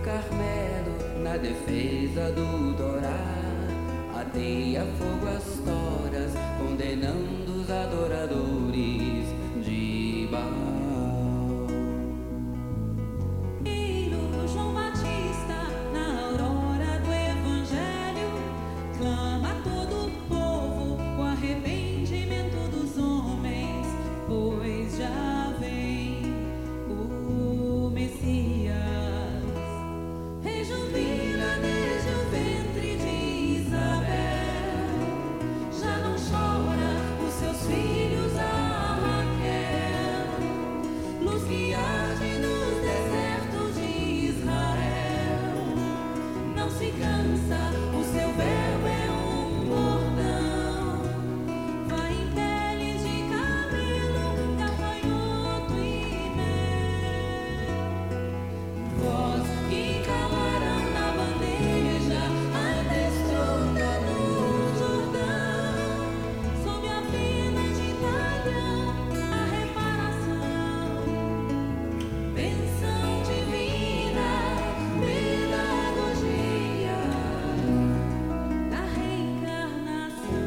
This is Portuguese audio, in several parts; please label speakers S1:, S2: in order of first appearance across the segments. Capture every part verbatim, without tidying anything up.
S1: Carmelo, na defesa do Torá, ateia fogo às toras, condenando os adoradores de Baal.
S2: E no João Batista, na aurora do Evangelho, clama todo o povo o arrependimento dos homens, pois já vem o Messias. Rejubila desde o ventre de Isabel, já não chora os seus filhos a Raquel, luz que arde nos desertos de Israel, não se cansa, o seu verbo é um bordão, vai em peles de camelo, gafanhoto e mel, voz que calarão na bandeja a destruda no Jordão, sob a pena de talhão, a reparação, bênção divina, pedagogia da reencarnação.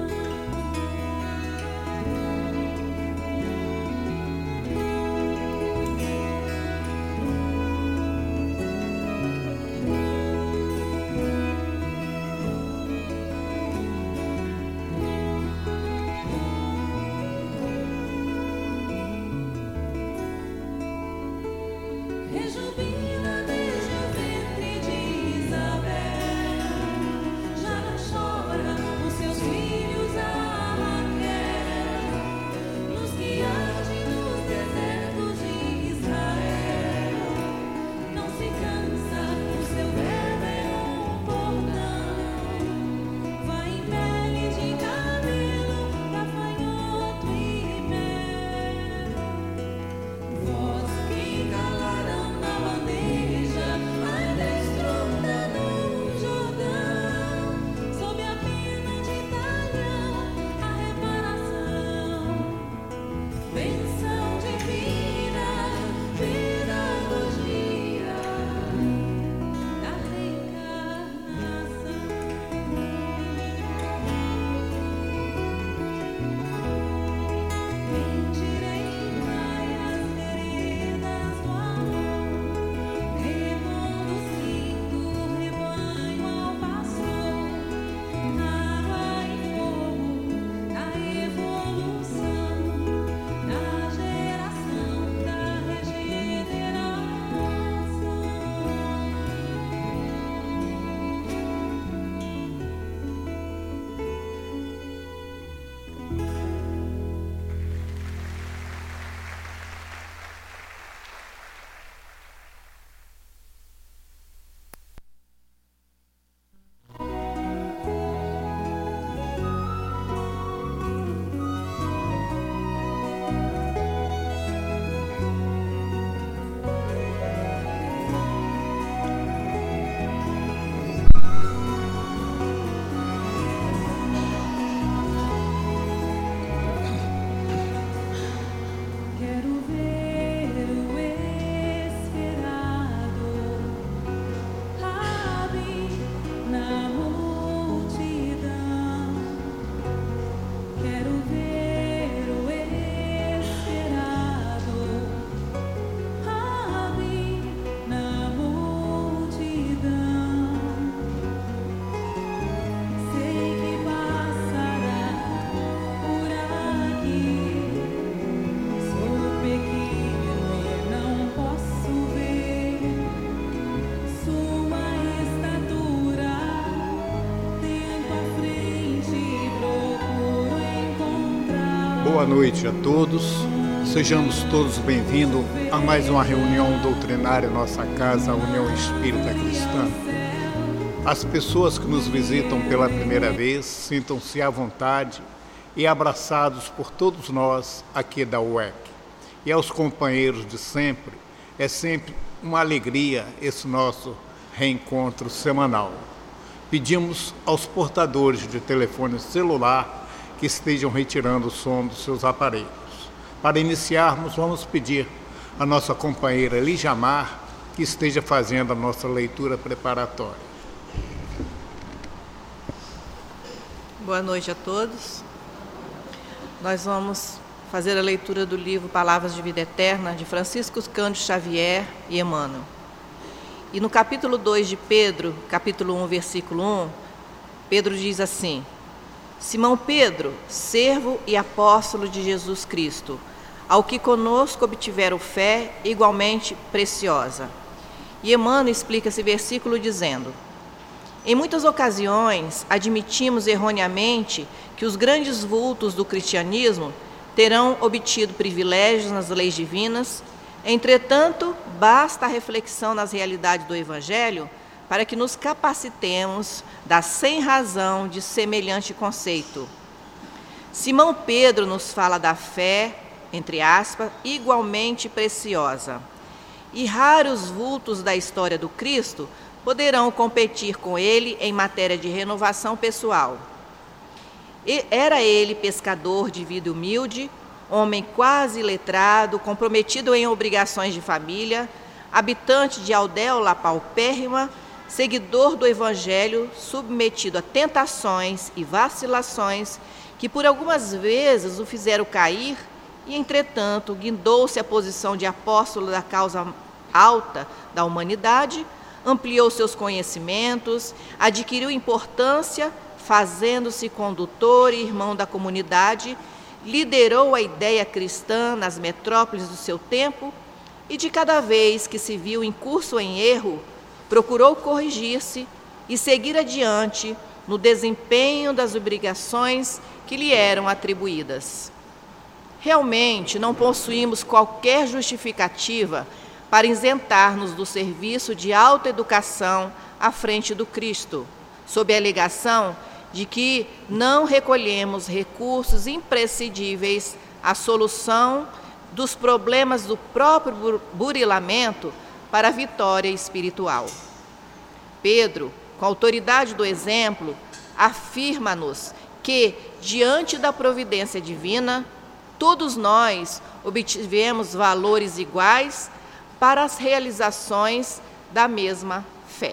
S2: Rejubila desde o ventre de Isabel, já não chora os seus filhos a Raquel, luz que arde nos desertos de Israel, não se cansa, o seu verbo é um bordão, vai em pele de camelo, gafanhoto e mel, voz que calarão na bandeja a destruda no Jordão, sob a pena de talhão, a reparação, bênção divina, pedagogia da reencarnação. Endireitai as veredas do amor, reconduzindo o rebanho ao pastor, água e fogo da evolução, na geração da regeneração. Quero ver o esperado Rabi na multidão. Quero ver o esperado Rabi na multidão. Sei que passará por aqui. Sou pequeno e não posso ver sua estatura. Tempo à frente procuro encontrar.
S3: Boa noite a todos, sejamos todos bem-vindos a mais uma reunião doutrinária em nossa casa, a União Espírita Cristã. As pessoas que nos visitam pela primeira vez, sintam-se à vontade e abraçados por todos nós aqui da U E C. E aos companheiros de sempre, é sempre uma alegria esse nosso reencontro semanal. Pedimos aos portadores de telefone celular que estejam retirando o som dos seus aparelhos. Para iniciarmos, vamos pedir à nossa companheira Lijamar que que esteja fazendo a nossa leitura preparatória.
S4: Boa noite a todos. Nós vamos fazer a leitura do livro Palavras de Vida Eterna, de Francisco Cândido Xavier e Emmanuel. E no capítulo dois de Pedro, capítulo um, versículo um, Pedro diz assim: Simão Pedro, servo e apóstolo de Jesus Cristo, ao que conosco obtiveram fé igualmente preciosa. E Emmanuel explica esse versículo dizendo: em muitas ocasiões, admitimos erroneamente que os grandes vultos do cristianismo terão obtido privilégios nas leis divinas. Entretanto, basta a reflexão nas realidades do Evangelho para que nos capacitemos da sem-razão de semelhante conceito. Simão Pedro nos fala da fé, entre aspas, igualmente preciosa. E raros vultos da história do Cristo poderão competir com ele em matéria de renovação pessoal. E era ele pescador de vida humilde, homem quase letrado, comprometido em obrigações de família, habitante de aldeia paupérrima, seguidor do Evangelho, submetido a tentações e vacilações que por algumas vezes o fizeram cair e, entretanto, guindou-se à posição de apóstolo da causa alta da humanidade, ampliou seus conhecimentos, adquiriu importância, fazendo-se condutor e irmão da comunidade, liderou a ideia cristã nas metrópoles do seu tempo e, de cada vez que se viu em curso em erro, procurou corrigir-se e seguir adiante no desempenho das obrigações que lhe eram atribuídas. Realmente não possuímos qualquer justificativa para isentar-nos do serviço de autoeducação à frente do Cristo, sob a alegação de que não recolhemos recursos imprescindíveis à solução dos problemas do próprio burilamento para a vitória espiritual. Pedro, com a autoridade do exemplo, afirma-nos que, diante da providência divina, todos nós obtivemos valores iguais para as realizações da mesma fé.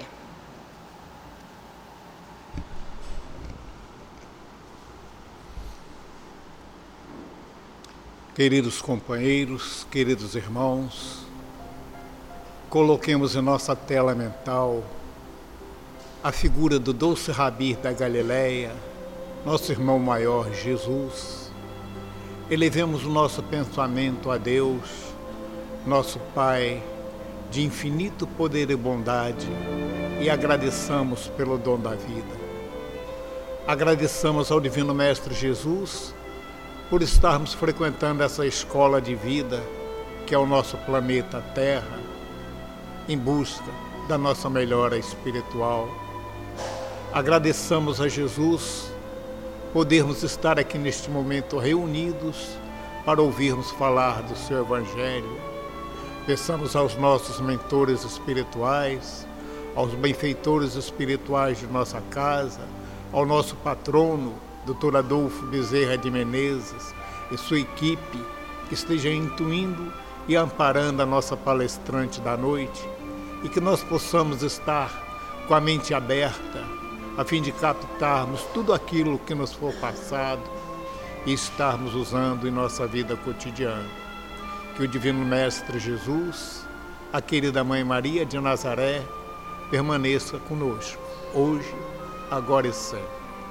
S3: Queridos companheiros, queridos irmãos, coloquemos em nossa tela mental a figura do doce Rabi da Galileia, nosso irmão maior Jesus. Elevemos o nosso pensamento a Deus, nosso Pai, de infinito poder e bondade, e agradeçamos pelo dom da vida. Agradeçamos ao Divino Mestre Jesus por estarmos frequentando essa escola de vida, que é o nosso planeta Terra, em busca da nossa melhora espiritual. Agradeçamos a Jesus podermos estar aqui neste momento reunidos para ouvirmos falar do seu Evangelho. Peçamos aos nossos mentores espirituais, aos benfeitores espirituais de nossa casa, ao nosso patrono, doutor Adolfo Bezerra de Menezes, e sua equipe, que esteja intuindo e amparando a nossa palestrante da noite, e que nós possamos estar com a mente aberta, a fim de captarmos tudo aquilo que nos for passado e estarmos usando em nossa vida cotidiana. Que o Divino Mestre Jesus, a querida Mãe Maria de Nazaré, permaneça conosco, hoje, agora e sempre.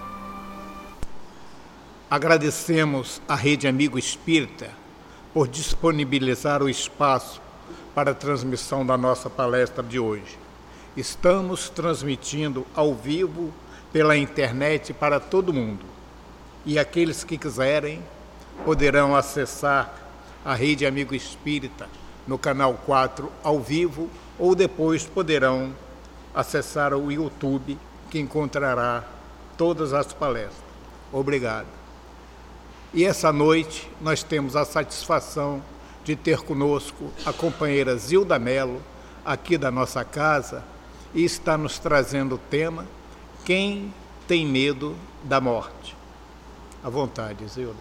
S3: Agradecemos à Rede Amigo Espírita por disponibilizar o espaço para a transmissão da nossa palestra de hoje. Estamos transmitindo ao vivo pela internet para todo mundo. E aqueles que quiserem poderão acessar a Rede Amigo Espírita no canal quatro ao vivo, ou depois poderão acessar o YouTube, que encontrará todas as palestras. Obrigado. E essa noite nós temos a satisfação de ter conosco a companheira Zilda Mello, aqui da nossa casa, e está nos trazendo o tema Quem tem medo da morte? À vontade, Zilda.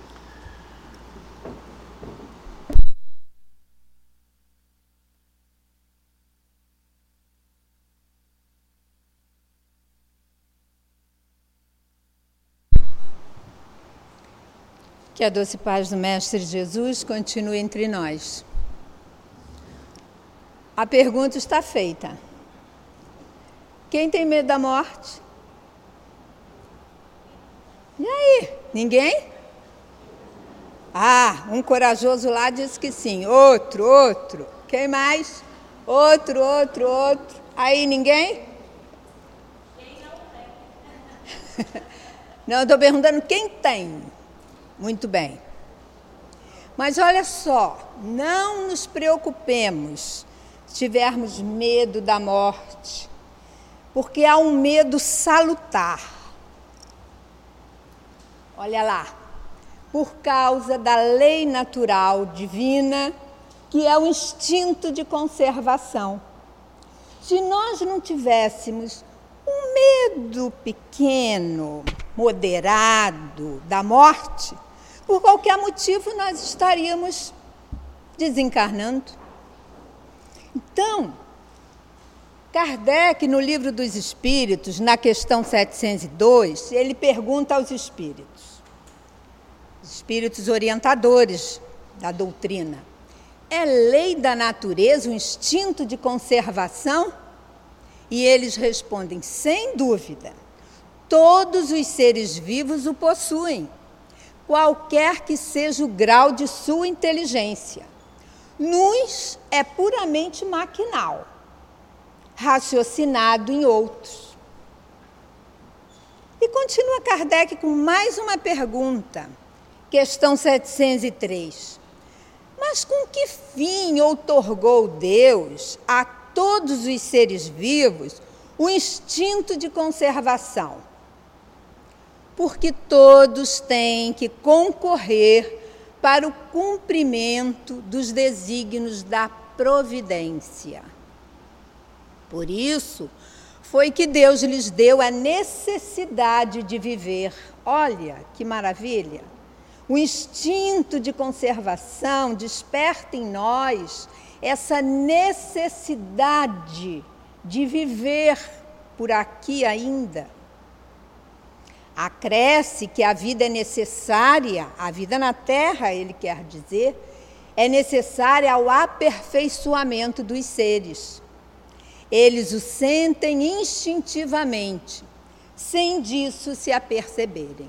S5: Que a doce paz do Mestre Jesus continue entre nós. A pergunta está feita. Quem tem medo da morte? E aí? Ninguém? Ah, um corajoso lá disse que sim. Outro, outro. Quem mais? Outro, outro, outro. Aí ninguém? Quem não tem? Não, eu estou perguntando quem tem. Muito bem. Mas olha só, não nos preocupemos se tivermos medo da morte, porque há um medo salutar. Olha lá, por causa da lei natural divina, que é o instinto de conservação. Se nós não tivéssemos um medo pequeno, moderado da morte, por qualquer motivo nós estaríamos desencarnando. Então, Kardec, no Livro dos Espíritos, na questão setecentos e dois, ele pergunta aos espíritos, espíritos orientadores da doutrina, é lei da natureza o instinto de conservação? E eles respondem, sem dúvida, todos os seres vivos o possuem, qualquer que seja o grau de sua inteligência. Nos é puramente maquinal, raciocinado em outros. E continua Kardec com mais uma pergunta, questão setecentos e três. Mas com que fim outorgou Deus a todos os seres vivos o instinto de conservação? Porque todos têm que concorrer para o cumprimento dos desígnios da providência. Por isso, foi que Deus lhes deu a necessidade de viver. Olha, que maravilha! O instinto de conservação desperta em nós essa necessidade de viver por aqui ainda. Acresce que a vida é necessária, a vida na Terra, ele quer dizer, é necessária ao aperfeiçoamento dos seres. Eles o sentem instintivamente, sem disso se aperceberem.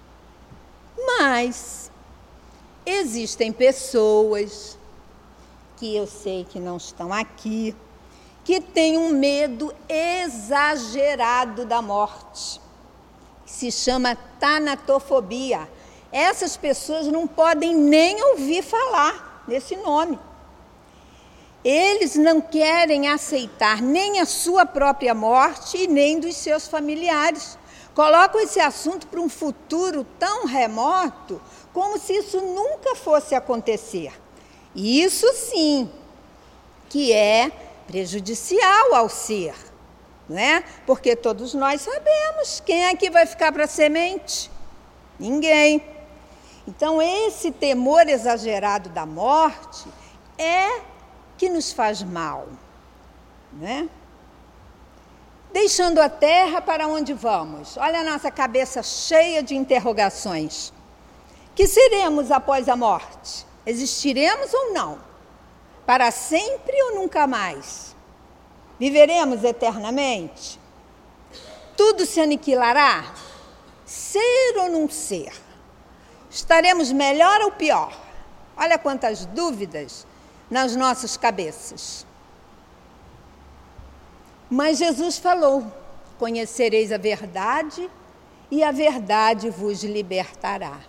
S5: Mas existem pessoas, que eu sei que não estão aqui, que têm um medo exagerado da morte. Se chama tanatofobia. Essas pessoas não podem nem ouvir falar nesse nome. Eles não querem aceitar nem a sua própria morte e nem dos seus familiares. Colocam esse assunto para um futuro tão remoto, como se isso nunca fosse acontecer. E isso sim, que é prejudicial ao ser. Né? Porque todos nós sabemos quem é que vai ficar para a semente? Ninguém. Então, esse temor exagerado da morte é que nos faz mal. Né? Deixando a terra, para onde vamos? Olha a nossa cabeça cheia de interrogações. Que seremos após a morte? Existiremos ou não? Para sempre ou nunca mais? Viveremos eternamente? Tudo se aniquilará? Ser ou não ser? Estaremos melhor ou pior? Olha quantas dúvidas nas nossas cabeças. Mas Jesus falou, conhecereis a verdade e a verdade vos libertará.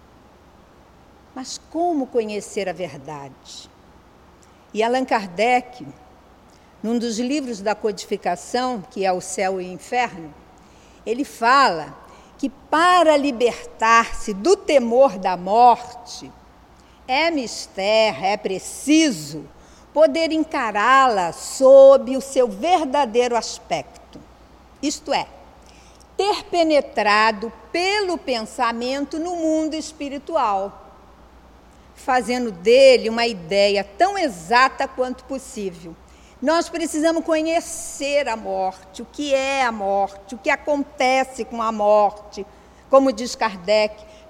S5: Mas como conhecer a verdade? E Allan Kardec, num dos livros da codificação, que é O Céu e o Inferno, ele fala que para libertar-se do temor da morte, é mister, é preciso poder encará-la sob o seu verdadeiro aspecto. Isto é, ter penetrado pelo pensamento no mundo espiritual, fazendo dele uma ideia tão exata quanto possível. Nós precisamos conhecer a morte, o que é a morte, o que acontece com a morte, como diz Kardec,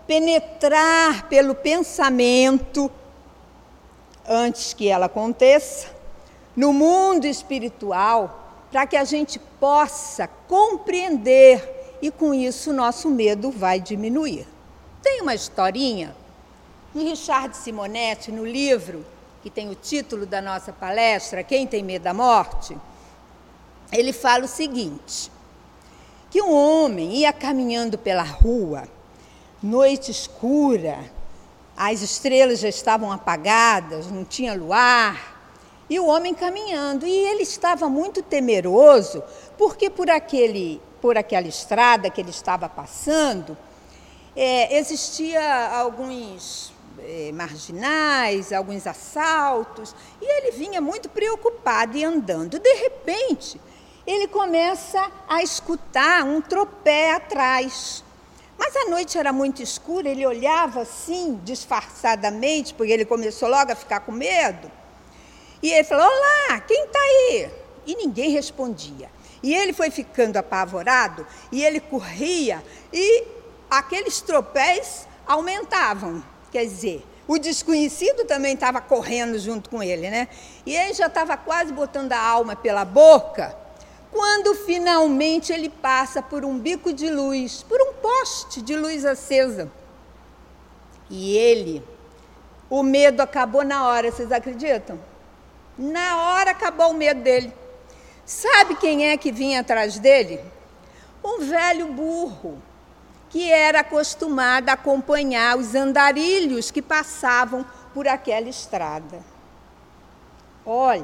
S5: penetrar pelo pensamento, antes que ela aconteça, no mundo espiritual, para que a gente possa compreender e, com isso, o nosso medo vai diminuir. Tem uma historinha de Richard Simonetti, no livro que tem o título da nossa palestra, Quem Tem Medo da Morte, ele fala o seguinte, que um homem ia caminhando pela rua, noite escura, as estrelas já estavam apagadas, não tinha luar, e o homem caminhando, e ele estava muito temeroso, porque por, aquele, por aquela estrada que ele estava passando, é, existia alguns é, marginais, alguns assaltos, e ele vinha muito preocupado e andando. De repente, ele começa a escutar um tropé atrás. Mas a noite era muito escura, ele olhava assim, disfarçadamente, porque ele começou logo a ficar com medo. E ele falou, olá, quem está aí? E ninguém respondia. E ele foi ficando apavorado, e ele corria, e aqueles tropéis aumentavam. Quer dizer, o desconhecido também estava correndo junto com ele, né? E ele já estava quase botando a alma pela boca, quando finalmente ele passa por um bico de luz, por um poste de luz acesa. E ele, o medo acabou na hora, vocês acreditam? Na hora acabou o medo dele. Sabe quem é que vinha atrás dele? Um velho burro, que era acostumado a acompanhar os andarilhos que passavam por aquela estrada. Olha,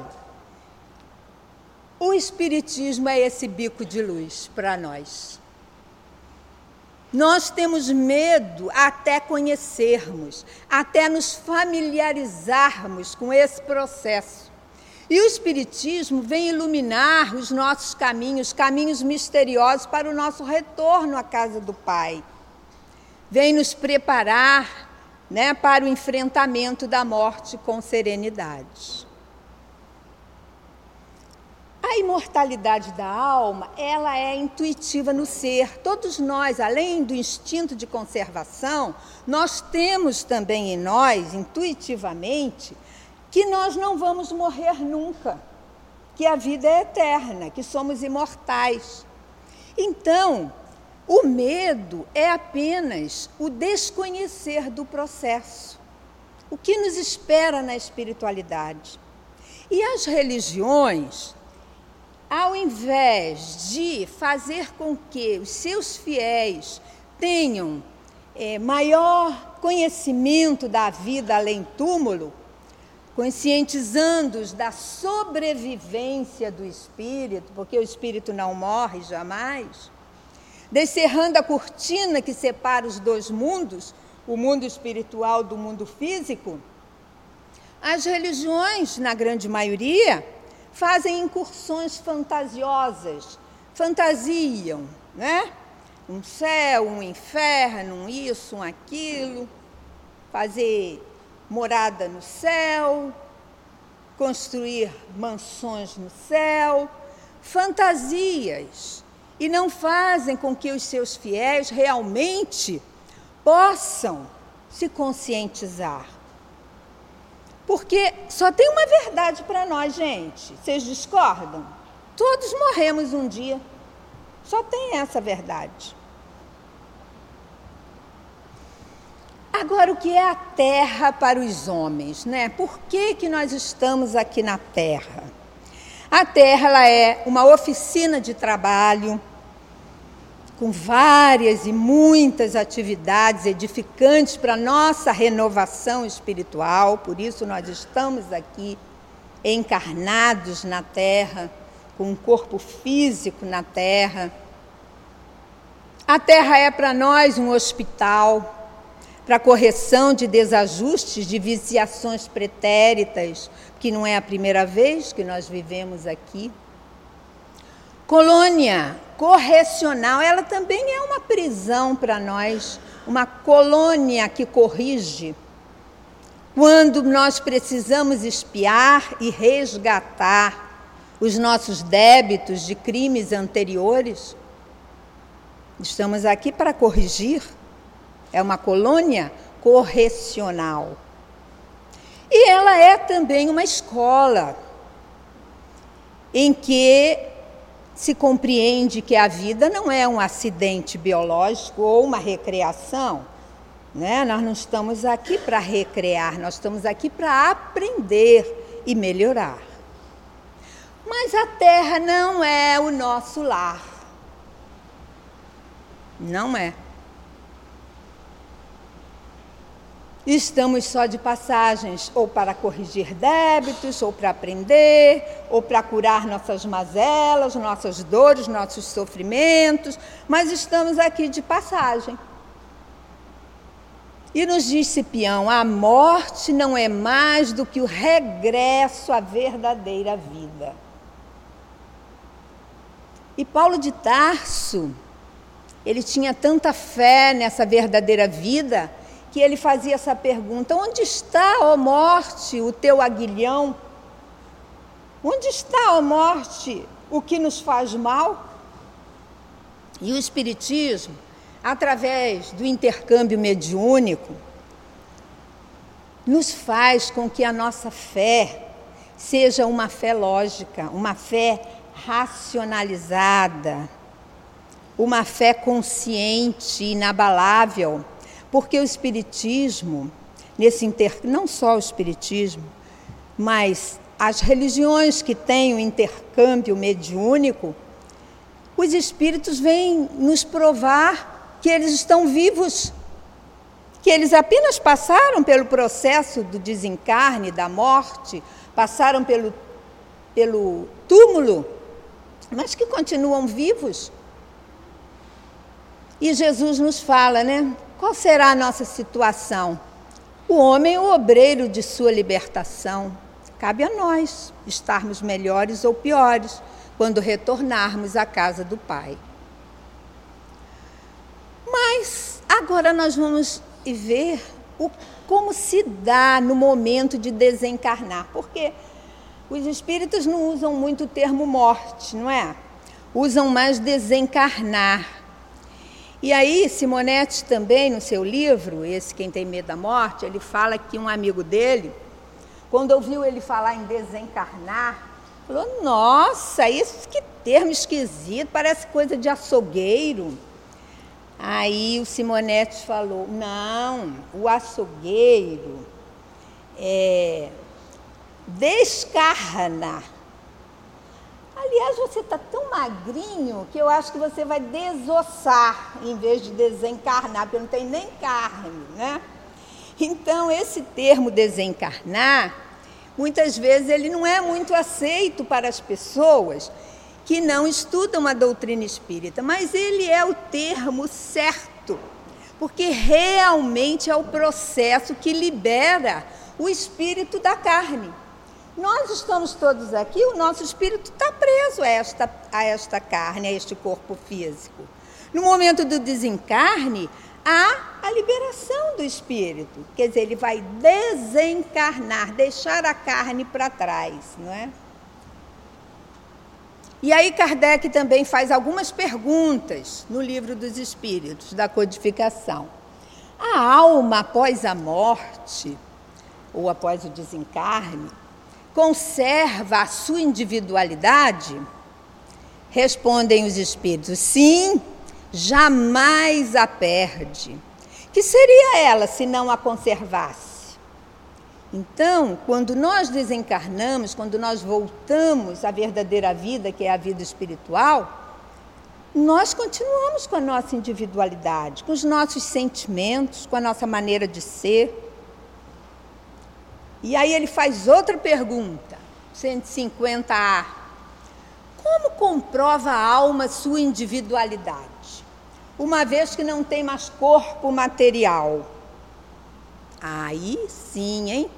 S5: o Espiritismo é esse bico de luz para nós. Nós temos medo até conhecermos, até nos familiarizarmos com esse processo. E o Espiritismo vem iluminar os nossos caminhos, caminhos misteriosos para o nosso retorno à casa do Pai. Vem nos preparar, né, para o enfrentamento da morte com serenidade. A imortalidade da alma, ela é intuitiva no ser. Todos nós, além do instinto de conservação, nós temos também em nós, intuitivamente, que nós não vamos morrer nunca, que a vida é eterna, que somos imortais. Então, o medo é apenas o desconhecer do processo, o que nos espera na espiritualidade. E as religiões, ao invés de fazer com que os seus fiéis tenham é, maior conhecimento da vida além túmulo, conscientizando-os da sobrevivência do espírito, porque o espírito não morre jamais, descerrando a cortina que separa os dois mundos, o mundo espiritual do mundo físico, as religiões, na grande maioria, fazem incursões fantasiosas, fantasiam, né? Um céu, um inferno, um isso, um aquilo, fazer morada no céu, construir mansões no céu, fantasias, e não fazem com que os seus fiéis realmente possam se conscientizar. Porque só tem uma verdade para nós, gente. Vocês discordam? Todos morremos um dia. Só tem essa verdade. Agora, o que é a terra para os homens, né? Por que que nós estamos aqui na terra? A terra, ela é uma oficina de trabalho, com várias e muitas atividades edificantes para a nossa renovação espiritual. Por isso nós estamos aqui encarnados na terra, com um corpo físico na terra. A terra é para nós um hospital, para correção de desajustes, de viciações pretéritas, que não é a primeira vez que nós vivemos aqui. Colônia correcional, ela também é uma prisão para nós, uma colônia que corrige. Quando nós precisamos espiar e resgatar os nossos débitos de crimes anteriores, estamos aqui para corrigir é uma colônia correcional. E ela é também uma escola em que se compreende que a vida não é um acidente biológico ou uma recreação, né? Nós não estamos aqui para recrear, nós estamos aqui para aprender e melhorar. Mas a Terra não é o nosso lar. Não é. Estamos só de passagens, ou para corrigir débitos, ou para aprender, ou para curar nossas mazelas, nossas dores, nossos sofrimentos, mas estamos aqui de passagem. E nos diz Cipião, a morte não é mais do que o regresso à verdadeira vida. E Paulo de Tarso, ele tinha tanta fé nessa verdadeira vida, que ele fazia essa pergunta, onde está, ó morte, o teu aguilhão? Onde está, ó morte, o que nos faz mal? E o Espiritismo, através do intercâmbio mediúnico, nos faz com que a nossa fé seja uma fé lógica, uma fé racionalizada, uma fé consciente, inabalável, porque o Espiritismo, nesse inter... não só o Espiritismo, mas as religiões que têm o intercâmbio mediúnico, os espíritos vêm nos provar que eles estão vivos, que eles apenas passaram pelo processo do desencarne, da morte, passaram pelo, pelo túmulo, mas que continuam vivos. E Jesus nos fala, né? Qual será a nossa situação? O homem, o obreiro de sua libertação. Cabe a nós estarmos melhores ou piores quando retornarmos à casa do Pai. Mas agora nós vamos ver o, como se dá no momento de desencarnar, porque os espíritos não usam muito o termo morte, não é? Usam mais desencarnar. E aí, Simonetti também, no seu livro, esse Quem Tem Medo da Morte, ele fala que um amigo dele, quando ouviu ele falar em desencarnar, falou, nossa, isso que termo esquisito, parece coisa de açougueiro. Aí o Simonetti falou, não, o açougueiro é descarna. Aliás, você está tão magrinho que eu acho que você vai desossar em vez de desencarnar, porque não tem nem carne, né? Então, esse termo desencarnar, muitas vezes ele não é muito aceito para as pessoas que não estudam a doutrina espírita, mas ele é o termo certo, porque realmente é o processo que libera o espírito da carne. Nós estamos todos aqui, o nosso espírito está preso a esta, a esta carne, a este corpo físico. No momento do desencarne, há a liberação do espírito. Quer dizer, ele vai desencarnar, deixar a carne para trás, não é? E aí Kardec também faz algumas perguntas no Livro dos Espíritos, da codificação. A alma após a morte, ou após o desencarne, conserva a sua individualidade? Respondem os espíritos, sim, jamais a perde. Que seria ela se não a conservasse? Então, quando nós desencarnamos, quando nós voltamos à verdadeira vida, que é a vida espiritual, nós continuamos com a nossa individualidade, com os nossos sentimentos, com a nossa maneira de ser. E aí ele faz outra pergunta, cento e cinquenta A. Como comprova a alma sua individualidade, uma vez que não tem mais corpo material? Aí sim, hein?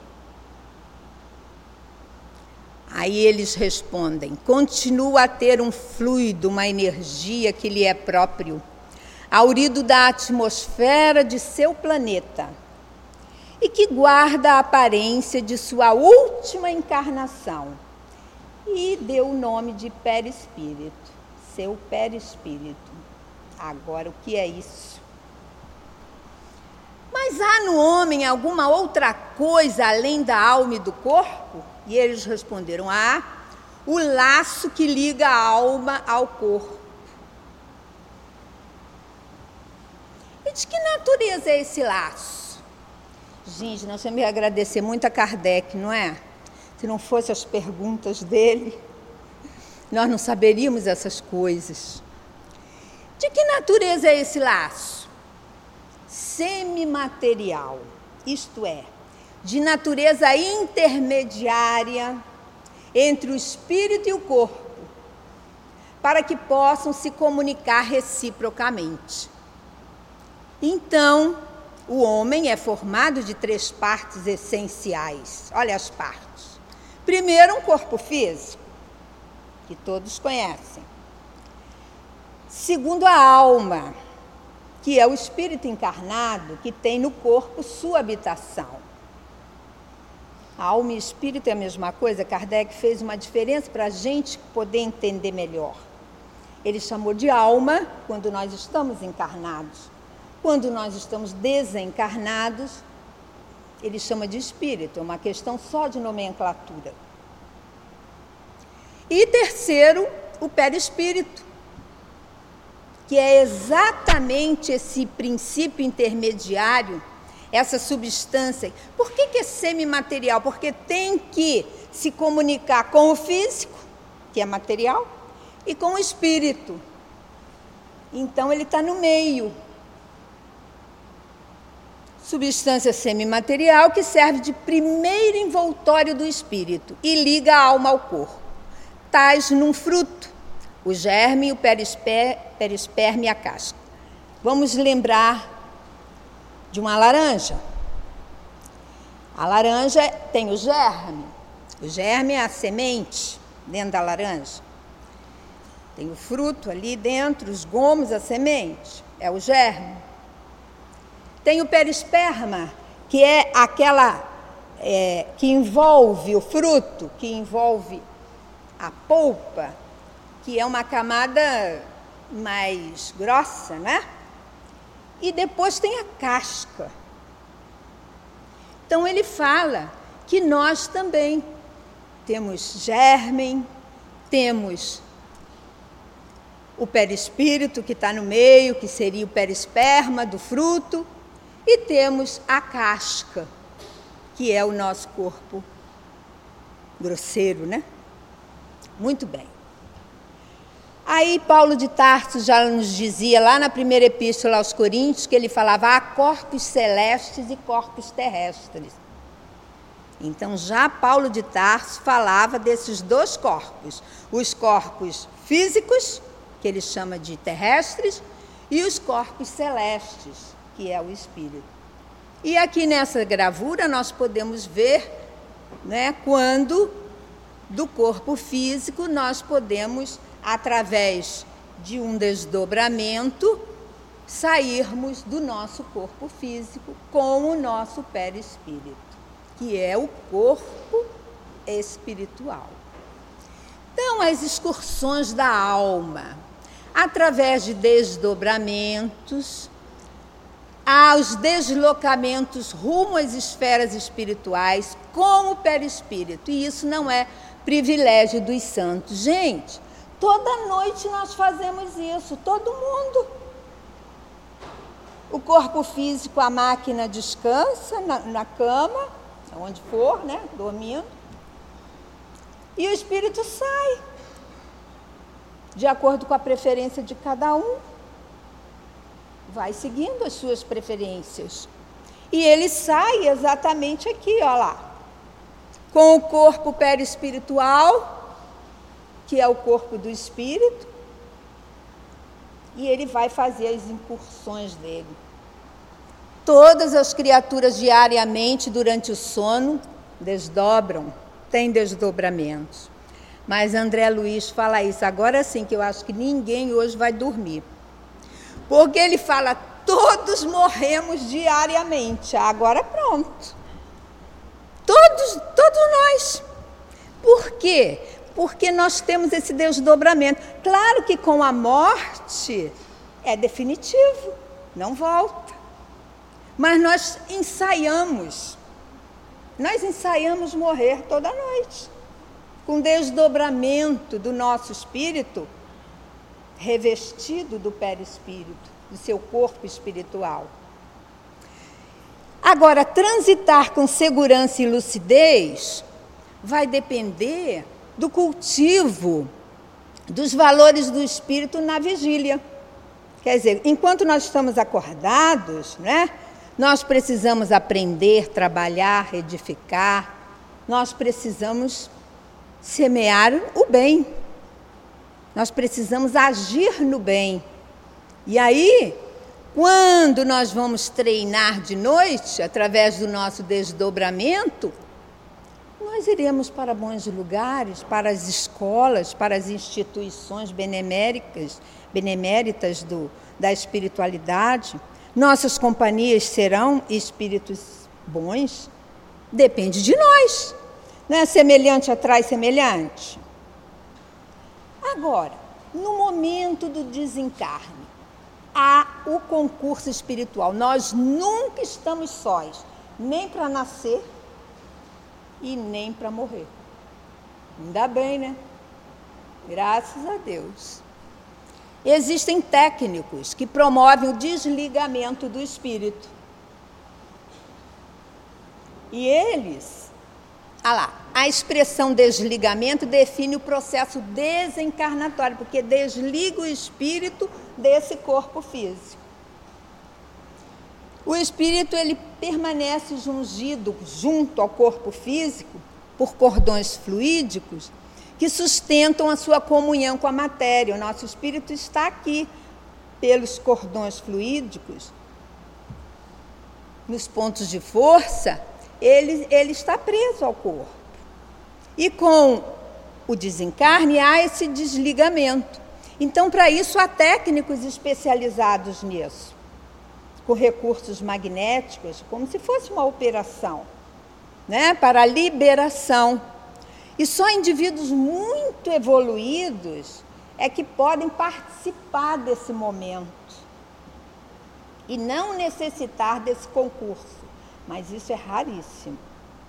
S5: Aí eles respondem, continua a ter um fluido, uma energia que lhe é próprio, aurido da atmosfera de seu planeta, e que guarda a aparência de sua última encarnação. E deu o nome de perispírito, seu perispírito. Agora, o que é isso? mas há no homem alguma outra coisa além da alma e do corpo? E eles responderam: há o laço que liga a alma ao corpo. E de que natureza é esse laço? Gente, nós temos que agradecer muito a Kardec, não é? Se não fossem as perguntas dele, nós não saberíamos essas coisas. De que natureza é esse laço? Semimaterial, isto é, de natureza intermediária entre o espírito e o corpo, para que possam se comunicar reciprocamente. Então, o homem é formado de três partes essenciais. Olha as partes. Primeiro, um corpo físico, que todos conhecem. Segundo, a alma, que é o espírito encarnado que tem no corpo sua habitação. A alma e espírito é a mesma coisa. Kardec fez uma diferença para a gente poder entender melhor. Ele chamou de alma quando nós estamos encarnados. Quando nós estamos desencarnados, ele chama de espírito. É uma questão só de nomenclatura. E terceiro, o perispírito, que é exatamente esse princípio intermediário, essa substância. Por que que é semimaterial? Porque tem que se comunicar com o físico, que é material, e com o espírito. Então, ele está no meio. Substância semimaterial que serve de primeiro envoltório do espírito e liga a alma ao corpo. Tais num fruto, o germe, o perisperme e a casca. Vamos lembrar de uma laranja. A laranja tem o germe. O germe é a semente dentro da laranja. Tem o fruto ali dentro, os gomos, a semente. É o germe. Tem o perisperma, que é aquela é, que envolve o fruto, que envolve a polpa, que é uma camada mais grossa, né? E depois tem a casca. Então, ele fala que nós também temos germe, temos o perispírito, que está no meio, que seria o perisperma do fruto, e temos a casca, que é o nosso corpo grosseiro, né? Muito bem. Aí Paulo de Tarso já nos dizia lá na primeira epístola aos Coríntios que ele falava: há corpos celestes e corpos terrestres. Então já Paulo de Tarso falava desses dois corpos, os corpos físicos, que ele chama de terrestres, e os corpos celestes, que é o espírito. E aqui nessa gravura nós podemos ver, né, quando do corpo físico nós podemos, através de um desdobramento, sairmos do nosso corpo físico com o nosso perispírito, que é o corpo espiritual. Então, as excursões da alma, através de desdobramentos, há os deslocamentos rumo às esferas espirituais com o perispírito. E isso não é privilégio dos santos. Gente, toda noite nós fazemos isso, todo mundo. O corpo físico, a máquina descansa na, na cama, onde for, né, dormindo. E o espírito sai, de acordo com a preferência de cada um. Vai seguindo as suas preferências. E ele sai exatamente aqui, ó lá, com o corpo perispiritual, que é o corpo do espírito, e ele vai fazer as incursões dele. Todas as criaturas diariamente, durante o sono, desdobram, têm desdobramentos. Mas André Luiz fala isso, agora sim, que eu acho que ninguém hoje vai dormir. Porque ele fala, todos morremos diariamente. Agora pronto. Todos, todos nós. Por quê? Porque nós temos esse desdobramento. Claro que com a morte é definitivo, não volta. Mas nós ensaiamos, nós ensaiamos morrer toda noite, com desdobramento do nosso espírito, revestido do perispírito, do seu corpo espiritual. Agora, transitar com segurança e lucidez vai depender do cultivo dos valores do espírito na vigília. Quer dizer, enquanto nós estamos acordados, né, nós precisamos aprender, trabalhar, edificar, nós precisamos semear o bem, nós precisamos agir no bem. E aí, quando nós vamos treinar de noite, através do nosso desdobramento, nós iremos para bons lugares, para as escolas, para as instituições beneméritas, beneméritas do, da espiritualidade. Nossas companhias serão espíritos bons. Depende de nós. Não é semelhante atrai semelhante? Agora, no momento do desencarne, há o concurso espiritual. Nós nunca estamos sós, nem para nascer e nem para morrer. Ainda bem, né? Graças a Deus. Existem técnicos que promovem o desligamento do espírito. E eles, ah lá, a expressão desligamento define o processo desencarnatório, porque desliga o espírito desse corpo físico. O espírito, ele permanece jungido junto ao corpo físico por cordões fluídicos que sustentam a sua comunhão com a matéria. O nosso espírito está aqui pelos cordões fluídicos, nos pontos de força, ele, ele está preso ao corpo. E com o desencarne há esse desligamento. Então, para isso, há técnicos especializados nisso, com recursos magnéticos, como se fosse uma operação, né, para a liberação. E só indivíduos muito evoluídos é que podem participar desse momento e não necessitar desse concurso, mas isso é raríssimo.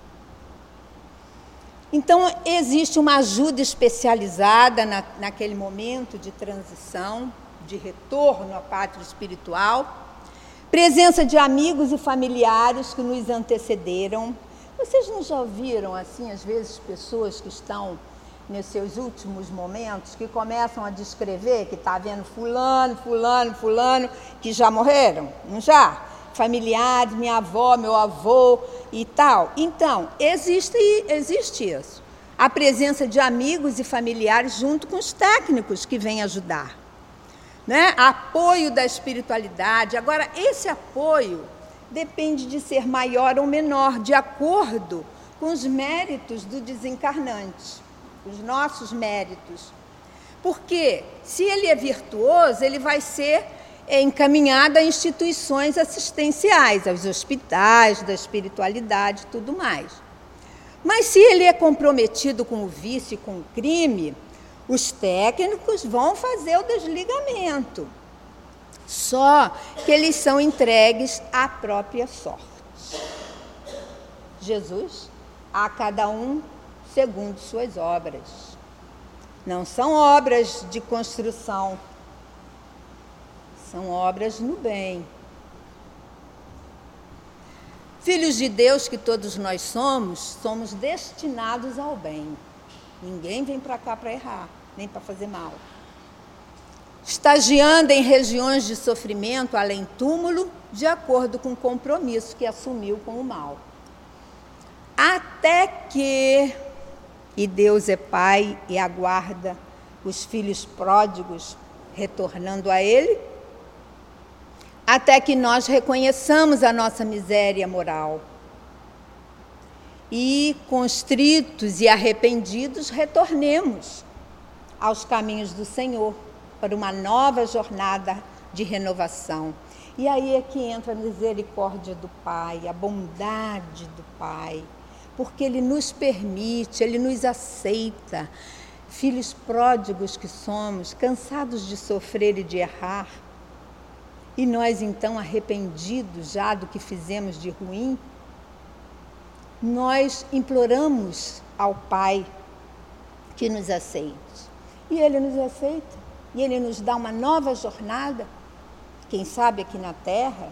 S5: Então, existe uma ajuda especializada na, naquele momento de transição, de retorno à pátria espiritual, presença de amigos e familiares que nos antecederam. Vocês não já ouviram, assim, às vezes, pessoas que estão nos seus últimos momentos, que começam a descrever que está vendo fulano, fulano, fulano, que já morreram? Não já? Familiares, minha avó, meu avô e tal. Então, existe, existe isso. A presença de amigos e familiares junto com os técnicos que vêm ajudar. Né? Apoio da espiritualidade. Agora, esse apoio depende de ser maior ou menor, de acordo com os méritos do desencarnante, os nossos méritos. Porque, se ele é virtuoso, ele vai ser encaminhado a instituições assistenciais, aos hospitais, da espiritualidade e tudo mais. Mas, se ele é comprometido com o vício e com o crime, os técnicos vão fazer o desligamento. Só que eles são entregues à própria sorte. Jesus, a cada um segundo suas obras. Não são obras de construção, são obras no bem. Filhos de Deus que todos nós somos, somos destinados ao bem. Ninguém vem para cá para errar, nem para fazer mal. Estagiando em regiões de sofrimento, além túmulo, de acordo com o compromisso que assumiu com o mal. Até que, e Deus é Pai e aguarda os filhos pródigos retornando a Ele, até que nós reconheçamos a nossa miséria moral e, constritos e arrependidos, retornemos aos caminhos do Senhor para uma nova jornada de renovação. E aí é que entra a misericórdia do Pai, a bondade do Pai, porque Ele nos permite, Ele nos aceita, filhos pródigos que somos, cansados de sofrer e de errar. e nós então, arrependidos já do que fizemos de ruim, nós imploramos ao Pai que nos aceite. E Ele nos aceita, e Ele nos dá uma nova jornada, quem sabe aqui na Terra,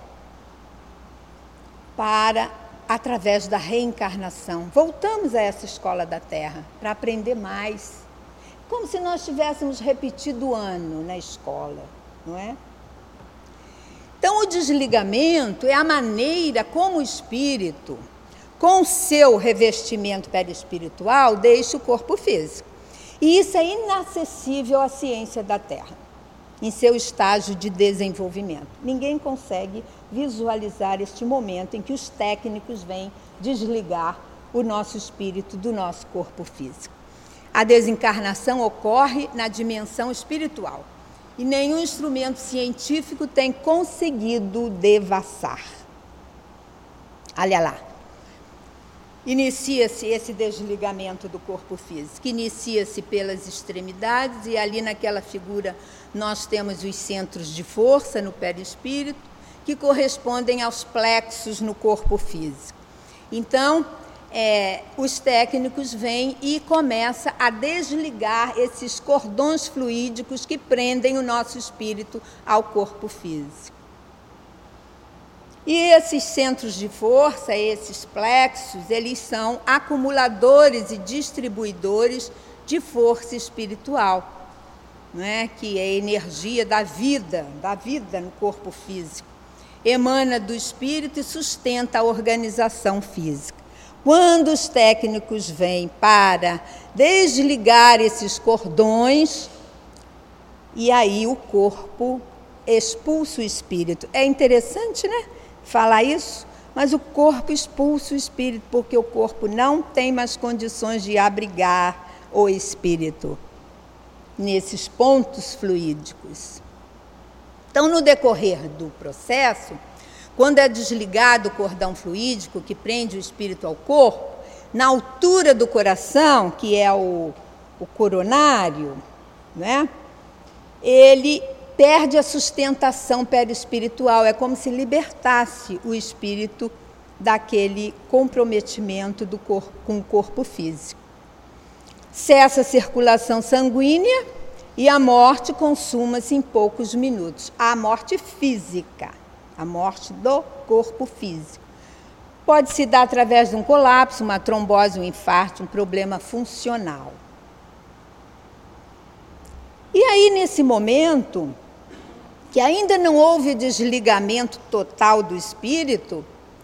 S5: para, através da reencarnação, voltamos a essa escola da Terra para aprender mais, como se nós tivéssemos repetido o ano na escola, não é? Então, o desligamento é a maneira como o espírito, com o seu revestimento perispiritual, deixa o corpo físico. E isso é inacessível à ciência da Terra, em seu estágio de desenvolvimento. Ninguém consegue visualizar este momento em que os técnicos vêm desligar o nosso espírito do nosso corpo físico. A desencarnação ocorre na dimensão espiritual e nenhum instrumento científico tem conseguido devassar. Olha lá. Inicia-se esse desligamento do corpo físico, inicia-se pelas extremidades, e ali naquela figura nós temos os centros de força no perispírito, que correspondem aos plexos no corpo físico. Então, é, os técnicos vêm e começam a desligar esses cordões fluídicos que prendem o nosso espírito ao corpo físico. E esses centros de força, esses plexos, eles são acumuladores e distribuidores de força espiritual, não é? Que é a energia da vida, da vida no corpo físico. Emana do espírito e sustenta a organização física. Quando os técnicos vêm para desligar esses cordões, e aí o corpo expulsa o espírito. É interessante, né? Falar isso, mas o corpo expulsa o espírito, porque o corpo não tem mais condições de abrigar o espírito nesses pontos fluídicos. Então, no decorrer do processo, quando é desligado o cordão fluídico que prende o espírito ao corpo, na altura do coração, que é o, o coronário, né, ele perde a sustentação perispiritual, é como se libertasse o espírito daquele comprometimento do corpo, com o corpo físico. Cessa a circulação sanguínea e a morte consuma-se em poucos minutos. A morte física, a morte do corpo físico. Pode se dar através de um colapso, uma trombose, um infarto, um problema funcional. E aí, nesse momento, que ainda não houve desligamento total do espírito,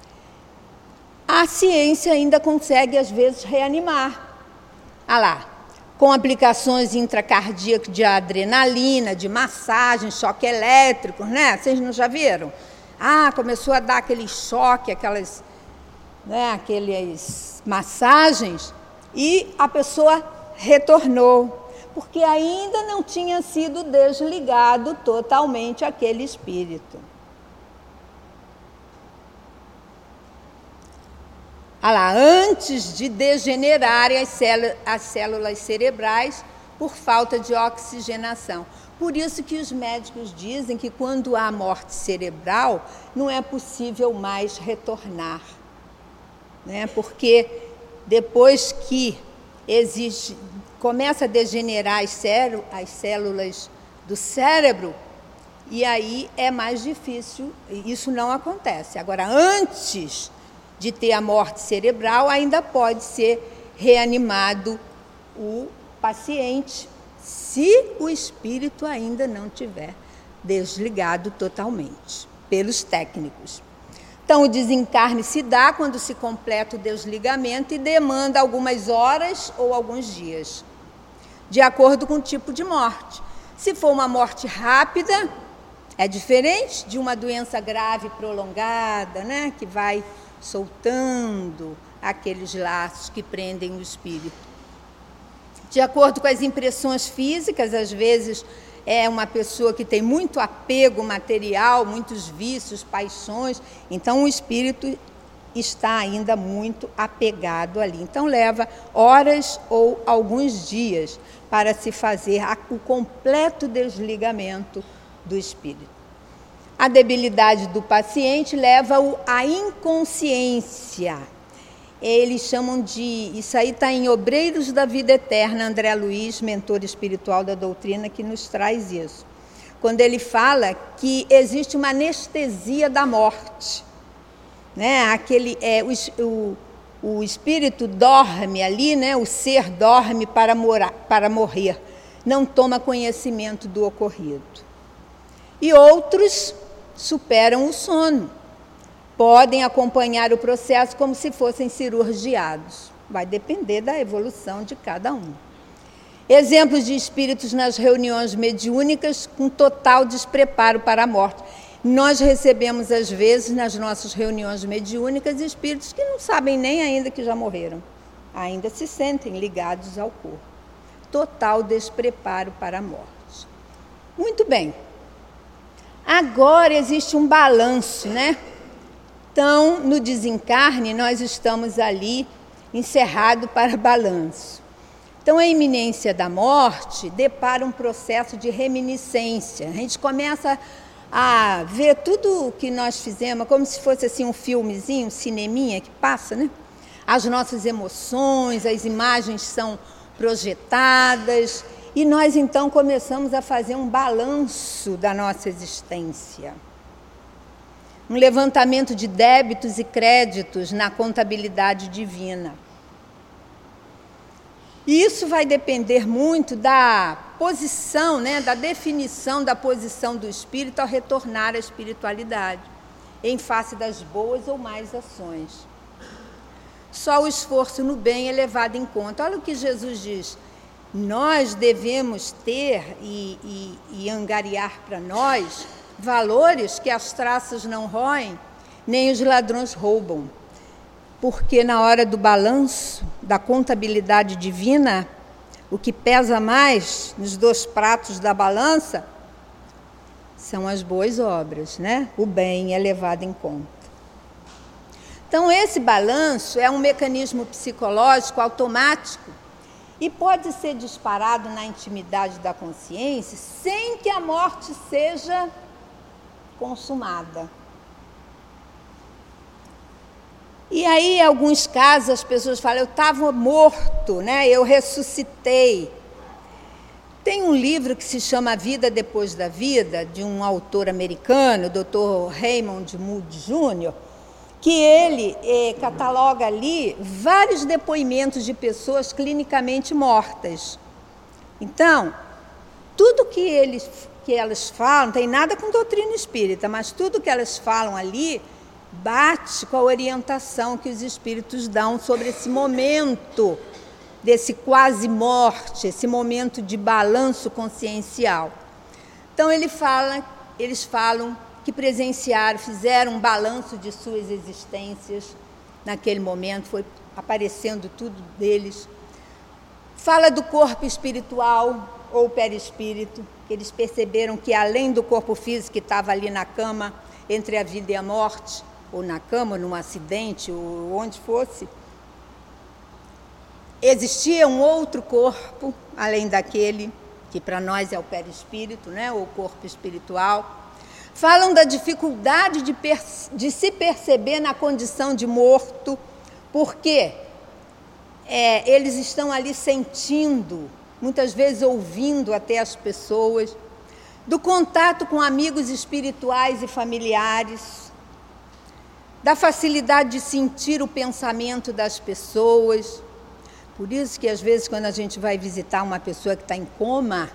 S5: a ciência ainda consegue, às vezes, reanimar. Ah lá, com aplicações intracardíacas de adrenalina, de massagem, choque elétrico, né? Vocês não já viram? Ah, começou a dar aquele choque, aquelas, né, aquelas massagens, e a pessoa retornou, porque ainda não tinha sido desligado totalmente aquele espírito. Ah lá, antes de degenerarem as células, as células cerebrais por falta de oxigenação. Por isso que os médicos dizem que quando há morte cerebral, não é possível mais retornar, né? Porque depois que existe... começa a degenerar as, células, as células do cérebro, e aí é mais difícil, isso não acontece. Agora, antes de ter a morte cerebral, ainda pode ser reanimado o paciente, se o espírito ainda não tiver desligado totalmente, pelos técnicos. Então, o desencarne se dá quando se completa o desligamento e demanda algumas horas ou alguns dias, de acordo com o tipo de morte. Se for uma morte rápida, é diferente de uma doença grave prolongada, né, que vai soltando aqueles laços que prendem o espírito. De acordo com as impressões físicas, às vezes é uma pessoa que tem muito apego material, muitos vícios, paixões, então o espírito está ainda muito apegado ali. Então leva horas ou alguns dias para se fazer o completo desligamento do espírito. A debilidade do paciente leva-o à inconsciência. Eles chamam de... Isso aí está em Obreiros da Vida Eterna, André Luiz, mentor espiritual da doutrina, que nos traz isso. Quando ele fala que existe uma anestesia da morte. Né? Aquele, é, o, o, o espírito dorme ali, né? O ser dorme para, morar, para morrer. Não toma conhecimento do ocorrido. E outros superam o sono. Podem acompanhar o processo como se fossem cirurgiados. Vai depender da evolução de cada um. Exemplos de espíritos nas reuniões mediúnicas com total despreparo para a morte. Nós recebemos, às vezes, nas nossas reuniões mediúnicas, espíritos que não sabem nem ainda que já morreram. Ainda se sentem ligados ao corpo. Total despreparo para a morte. Muito bem. Agora existe um balanço, né? Então, no desencarne, nós estamos ali encerrados para balanço. Então, a iminência da morte depara um processo de reminiscência. A gente começa a ver tudo o que nós fizemos, como se fosse assim um filmezinho, um cineminha que passa, né? As nossas emoções, as imagens são projetadas, e nós então começamos a fazer um balanço da nossa existência. Um levantamento de débitos e créditos na contabilidade divina. E isso vai depender muito da posição, né, da definição da posição do espírito ao retornar à espiritualidade, em face das boas ou más ações. Só o esforço no bem é levado em conta. Olha o que Jesus diz. Nós devemos ter e, e, e angariar para nós valores que as traças não roem, nem os ladrões roubam. Porque na hora do balanço, da contabilidade divina, o que pesa mais nos dois pratos da balança são as boas obras, né? O bem é levado em conta. Então, esse balanço é um mecanismo psicológico automático e pode ser disparado na intimidade da consciência sem que a morte seja consumada. E aí, em alguns casos, as pessoas falam, eu estava morto, né? Eu ressuscitei. Tem um livro que se chama A Vida Depois da Vida, de um autor americano, doutor Raymond Moody Júnior, que ele eh, cataloga ali vários depoimentos de pessoas clinicamente mortas. Então, tudo que, eles, que elas falam, não tem nada com doutrina espírita, mas tudo que elas falam ali bate com a orientação que os espíritos dão sobre esse momento, desse quase morte, esse momento de balanço consciencial. Então, ele fala, eles falam que presenciaram, fizeram um balanço de suas existências naquele momento, foi aparecendo tudo deles. Fala do corpo espiritual ou perispírito, que eles perceberam que além do corpo físico que estava ali na cama, entre a vida e a morte, ou na cama, ou num acidente, ou onde fosse, existia um outro corpo, além daquele que para nós é o perispírito, né, ou corpo espiritual. Falam da dificuldade de, de se perceber na condição de morto, porque é, eles estão ali sentindo, muitas vezes ouvindo até as pessoas, do contato com amigos espirituais e familiares, da facilidade de sentir o pensamento das pessoas. Por isso que, às vezes, quando a gente vai visitar uma pessoa que está em coma,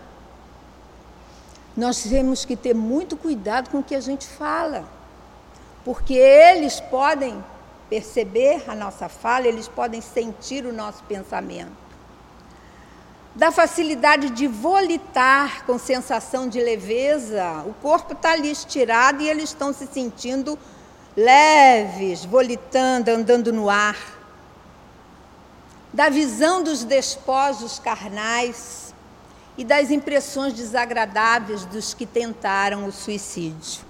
S5: nós temos que ter muito cuidado com o que a gente fala, porque eles podem perceber a nossa fala, eles podem sentir o nosso pensamento. Da facilidade de volitar com sensação de leveza, o corpo está ali estirado e eles estão se sentindo leves, volitando, andando no ar. Da visão dos despojos carnais e das impressões desagradáveis dos que tentaram o suicídio.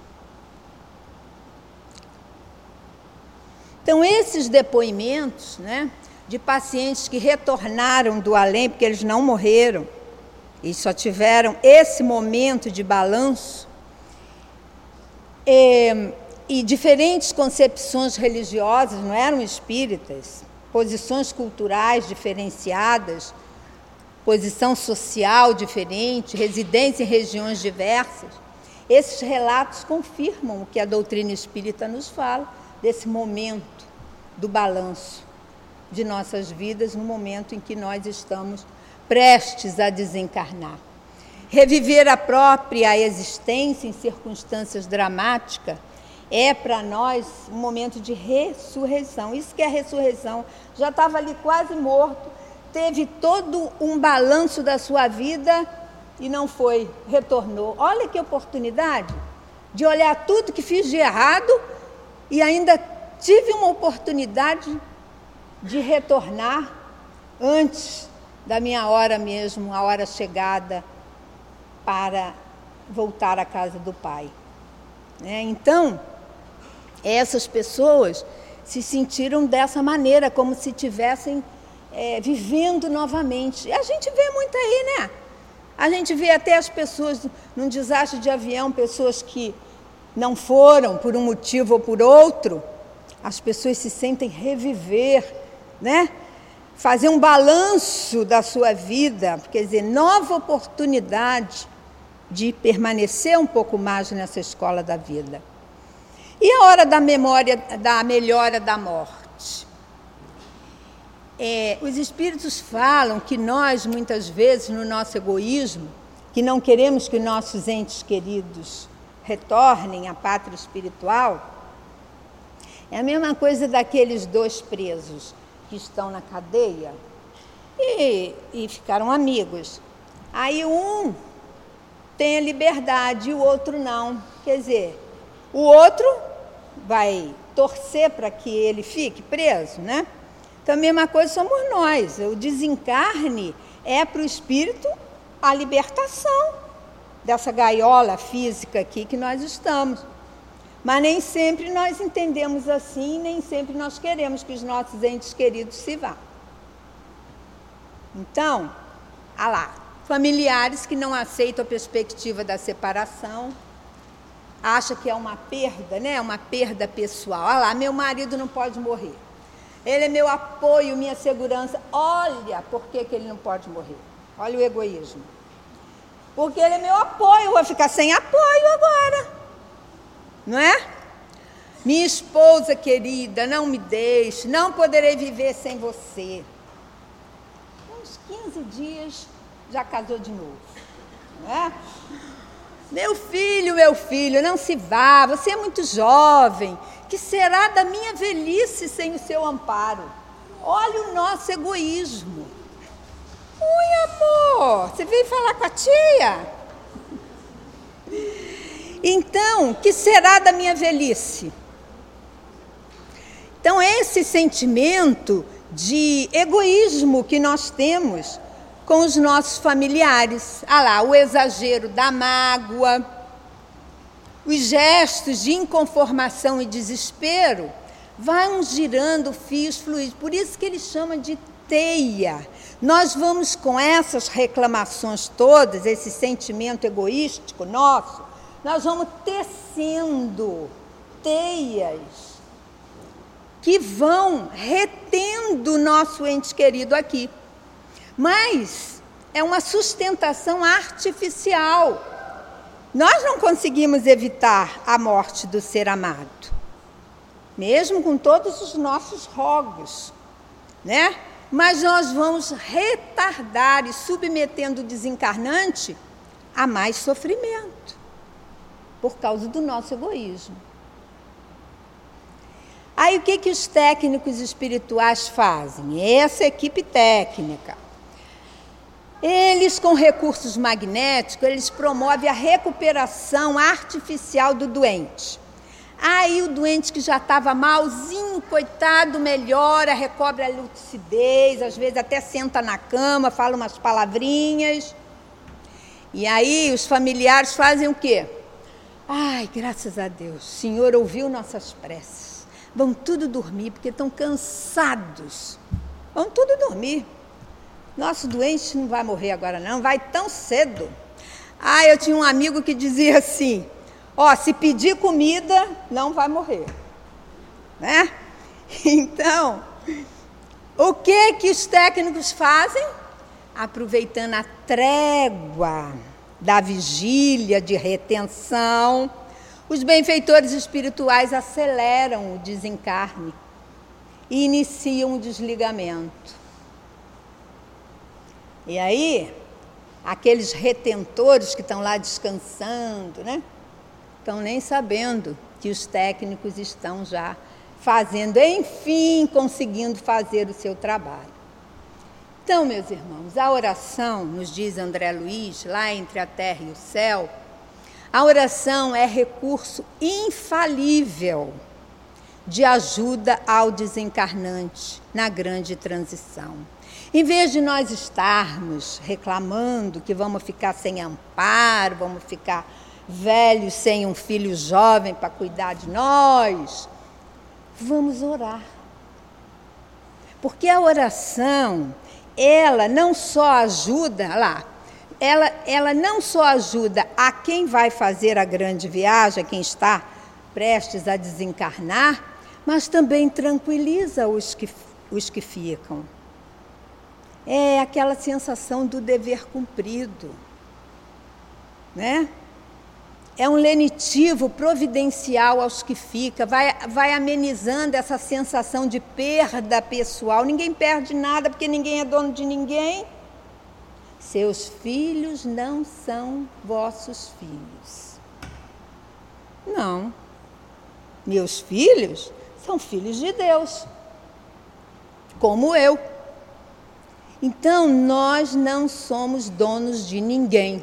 S5: Então, esses depoimentos, né, de pacientes que retornaram do além, porque eles não morreram, e só tiveram esse momento de balanço, E, e diferentes concepções religiosas, não eram espíritas, posições culturais diferenciadas, posição social diferente, residência em regiões diversas. Esses relatos confirmam o que a doutrina espírita nos fala, desse momento do balanço de nossas vidas, no momento em que nós estamos prestes a desencarnar. Reviver a própria existência em circunstâncias dramáticas é para nós um momento de ressurreição. Isso que é ressurreição. Já estava ali quase morto, teve todo um balanço da sua vida e não foi, retornou. Olha que oportunidade de olhar tudo que fiz de errado e ainda tive uma oportunidade de retornar antes da minha hora mesmo, a hora chegada para voltar à casa do Pai. Né? Então, essas pessoas se sentiram dessa maneira, como se estivessem é, vivendo novamente. E a gente vê muito aí, né? A gente vê até as pessoas num desastre de avião, pessoas que não foram por um motivo ou por outro, as pessoas se sentem reviver, né? Fazer um balanço da sua vida, quer dizer, nova oportunidade de permanecer um pouco mais nessa escola da vida. E a hora da memória, da melhora da morte? É, os espíritos falam que nós, muitas vezes, no nosso egoísmo, que não queremos que nossos entes queridos retornem à pátria espiritual, é a mesma coisa daqueles dois presos que estão na cadeia e, e ficaram amigos. Aí um tem a liberdade e o outro não. Quer dizer, o outro vai torcer para que ele fique preso, né? Então, a mesma coisa somos nós. O desencarne é para o espírito a libertação dessa gaiola física aqui que nós estamos. Mas nem sempre nós entendemos assim, nem sempre nós queremos que os nossos entes queridos se vá. Então, ah lá, familiares que não aceitam a perspectiva da separação, acham que é uma perda, né? Uma perda pessoal. Ah lá, meu marido não pode morrer. Ele é meu apoio, minha segurança. Olha por que, que ele não pode morrer. Olha o egoísmo. Porque ele é meu apoio, eu vou ficar sem apoio agora. Não é? Minha esposa querida, não me deixe, não poderei viver sem você. Uns quinze dias já casou de novo. Não é? Meu filho, meu filho, não se vá, você é muito jovem. Que será da minha velhice sem o seu amparo? Olha o nosso egoísmo. Oi, amor, você veio falar com a tia? Então, que será da minha velhice? Então, esse sentimento de egoísmo que nós temos com os nossos familiares. Ah lá, o exagero da mágoa, os gestos de inconformação e desespero vão girando fios fluidos. Por isso que ele chama de teia. Nós vamos com essas reclamações todas, esse sentimento egoístico nosso, nós vamos tecendo teias que vão retendo o nosso ente querido aqui. Mas é uma sustentação artificial. Nós não conseguimos evitar a morte do ser amado, mesmo com todos os nossos rogos, né? Mas nós vamos retardar e submetendo o desencarnante a mais sofrimento, por causa do nosso egoísmo. Aí o que, que os técnicos espirituais fazem? Essa equipe técnica, eles com recursos magnéticos, eles promovem a recuperação artificial do doente. Aí o doente que já estava malzinho, coitado, melhora, recobra a lucidez, às vezes até senta na cama, fala umas palavrinhas. E aí os familiares fazem o quê? Ai, graças a Deus, o Senhor ouviu nossas preces. Vão tudo dormir, porque estão cansados. Vão tudo dormir. Nosso doente não vai morrer agora não, vai tão cedo. Ah, eu tinha um amigo que dizia assim, Ó, se pedir comida, não vai morrer, né? Então, o que que os técnicos fazem? Aproveitando a trégua da vigília de retenção, os benfeitores espirituais aceleram o desencarne e iniciam o desligamento. E aí, aqueles retentores que estão lá descansando, né? Estão nem sabendo que os técnicos estão já fazendo, enfim, conseguindo fazer o seu trabalho. Então, meus irmãos, a oração, nos diz André Luiz, lá entre a terra e o céu, a oração é recurso infalível de ajuda ao desencarnante na grande transição. Em vez de nós estarmos reclamando que vamos ficar sem amparo, vamos ficar velhos sem um filho jovem para cuidar de nós, vamos orar. Porque a oração, ela não só ajuda, lá, ela, ela não só ajuda a quem vai fazer a grande viagem, a quem está prestes a desencarnar, mas também tranquiliza os que, os que ficam. É aquela sensação do dever cumprido, né? É um lenitivo providencial aos que ficam, vai, vai amenizando essa sensação de perda pessoal. Ninguém perde nada porque ninguém é dono de ninguém. Seus filhos não são vossos filhos. Não. Meus filhos são filhos de Deus, como eu. Então, nós não somos donos de ninguém.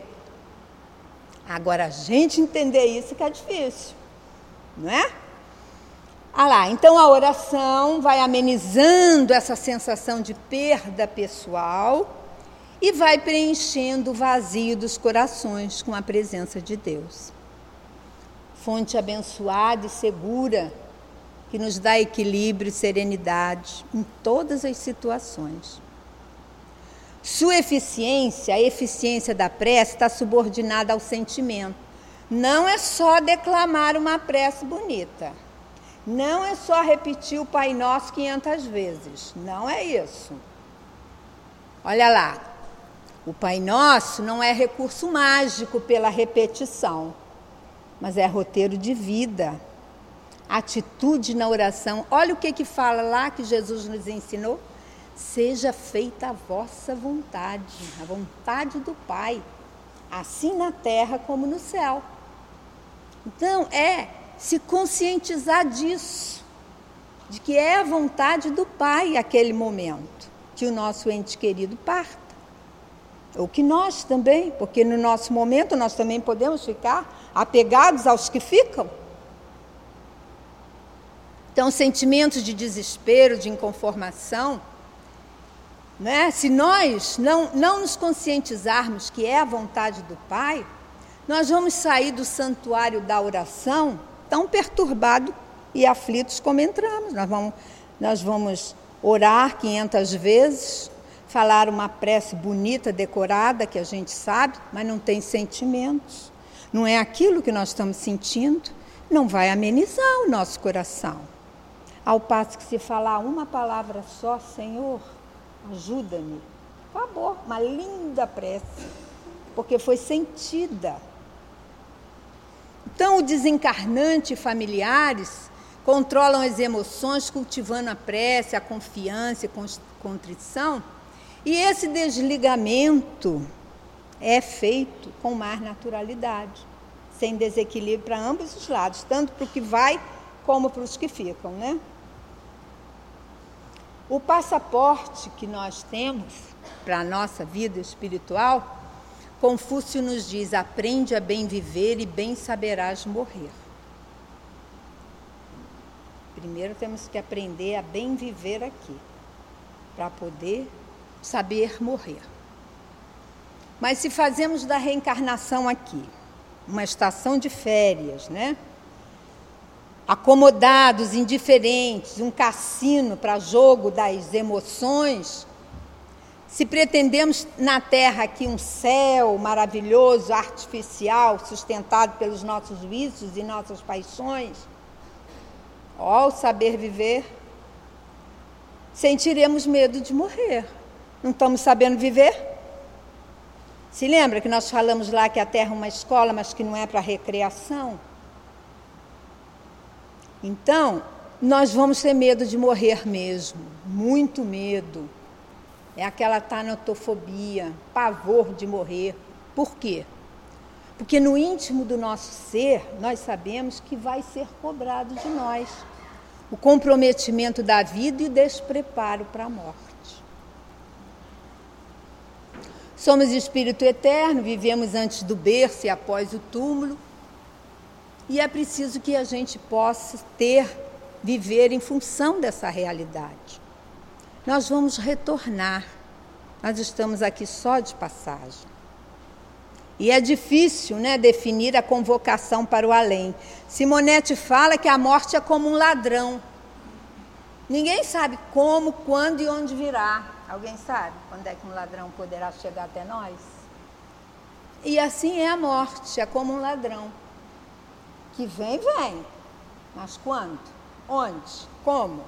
S5: Agora, a gente entender isso que é difícil, não é? Ah lá, então a oração vai amenizando essa sensação de perda pessoal e vai preenchendo o vazio dos corações com a presença de Deus. Fonte abençoada e segura que nos dá equilíbrio e serenidade em todas as situações. Sua eficiência, a eficiência da prece, está subordinada ao sentimento. Não é só declamar uma prece bonita. Não é só repetir o Pai Nosso quinhentas vezes. Não é isso. Olha lá. O Pai Nosso não é recurso mágico pela repetição, mas é roteiro de vida. Atitude na oração. Olha o que que fala lá que Jesus nos ensinou. Seja feita a vossa vontade, a vontade do Pai, assim na terra como no céu. Então, é se conscientizar disso, de que é a vontade do Pai aquele momento, que o nosso ente querido parta. Ou que nós também, porque no nosso momento nós também podemos ficar apegados aos que ficam. Então, sentimentos de desespero, de inconformação, né? Se nós não, não nos conscientizarmos que é a vontade do Pai, nós vamos sair do santuário da oração tão perturbados e aflitos como entramos. Nós vamos, nós vamos orar quinhentas vezes, falar uma prece bonita, decorada, que a gente sabe, mas não tem sentimentos. Não é aquilo que nós estamos sentindo, não vai amenizar o nosso coração. Ao passo que se falar uma palavra só, Senhor, ajuda-me, acabou, uma linda prece, porque foi sentida. Então, o desencarnante e familiares controlam as emoções, cultivando a prece, a confiança e a contrição, e esse desligamento é feito com mais naturalidade, sem desequilíbrio para ambos os lados, tanto para o que vai como para os que ficam, né? O passaporte que nós temos para a nossa vida espiritual, Confúcio nos diz, aprende a bem viver e bem saberás morrer. Primeiro temos que aprender a bem viver aqui, para poder saber morrer. Mas se fazemos da reencarnação aqui uma estação de férias, né? Acomodados, indiferentes, um cassino para jogo das emoções, Se pretendemos na Terra aqui um céu maravilhoso, artificial, sustentado pelos nossos vícios e nossas paixões, ó, o saber viver, sentiremos medo de morrer. Não estamos sabendo viver? Se lembra que nós falamos lá que a Terra é uma escola, mas que não é para recreação? Então, nós vamos ter medo de morrer mesmo, muito medo. É aquela tanatofobia, pavor de morrer. Por quê? Porque no íntimo do nosso ser, nós sabemos que vai ser cobrado de nós o comprometimento da vida e o despreparo para a morte. Somos espírito eterno, vivemos antes do berço e após o túmulo, e é preciso que a gente possa ter, viver em função dessa realidade. Nós vamos retornar, nós estamos aqui só de passagem. E é difícil, né, definir a convocação para o além. Simonete fala que a morte é como um ladrão. Ninguém sabe como, quando e onde virá. Alguém sabe quando é que um ladrão poderá chegar até nós? E assim é a morte, é como um ladrão. Que vem, vem. Mas quando? Onde? Como?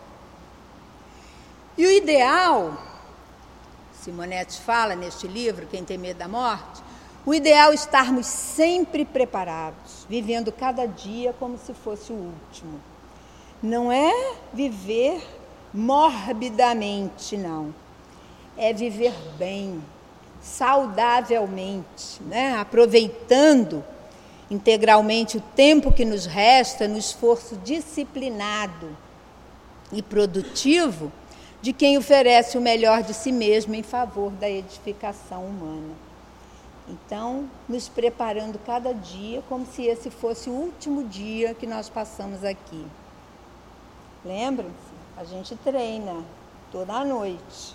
S5: E o ideal, Simonete fala neste livro, Quem Tem Medo da Morte, o ideal é estarmos sempre preparados, vivendo cada dia como se fosse o último. Não é viver morbidamente, não. É viver bem, saudavelmente, né? Aproveitando integralmente o tempo que nos resta no esforço disciplinado e produtivo de quem oferece o melhor de si mesmo em favor da edificação humana. Então, nos preparando cada dia como se esse fosse o último dia que nós passamos aqui. Lembram-se? A gente treina toda a noite.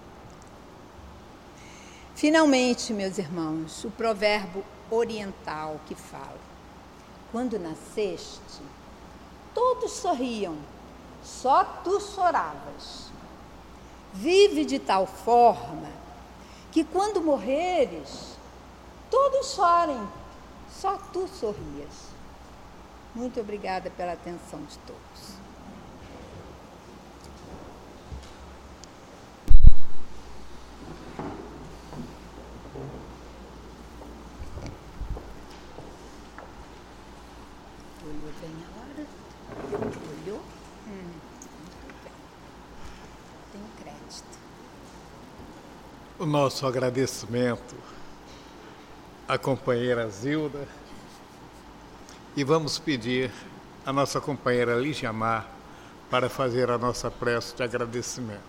S5: Finalmente, meus irmãos, o provérbio oriental que fala: quando nasceste, todos sorriam, só tu choravas. Vive de tal forma que quando morreres, todos chorem, só tu sorrias. Muito obrigada pela atenção de todos. Olhou bem a hora? Olhou? Hum, muito bem. Tem crédito.
S3: O nosso agradecimento à companheira Zilda, e vamos pedir à nossa companheira Lígia Mar para fazer a nossa prece de agradecimento.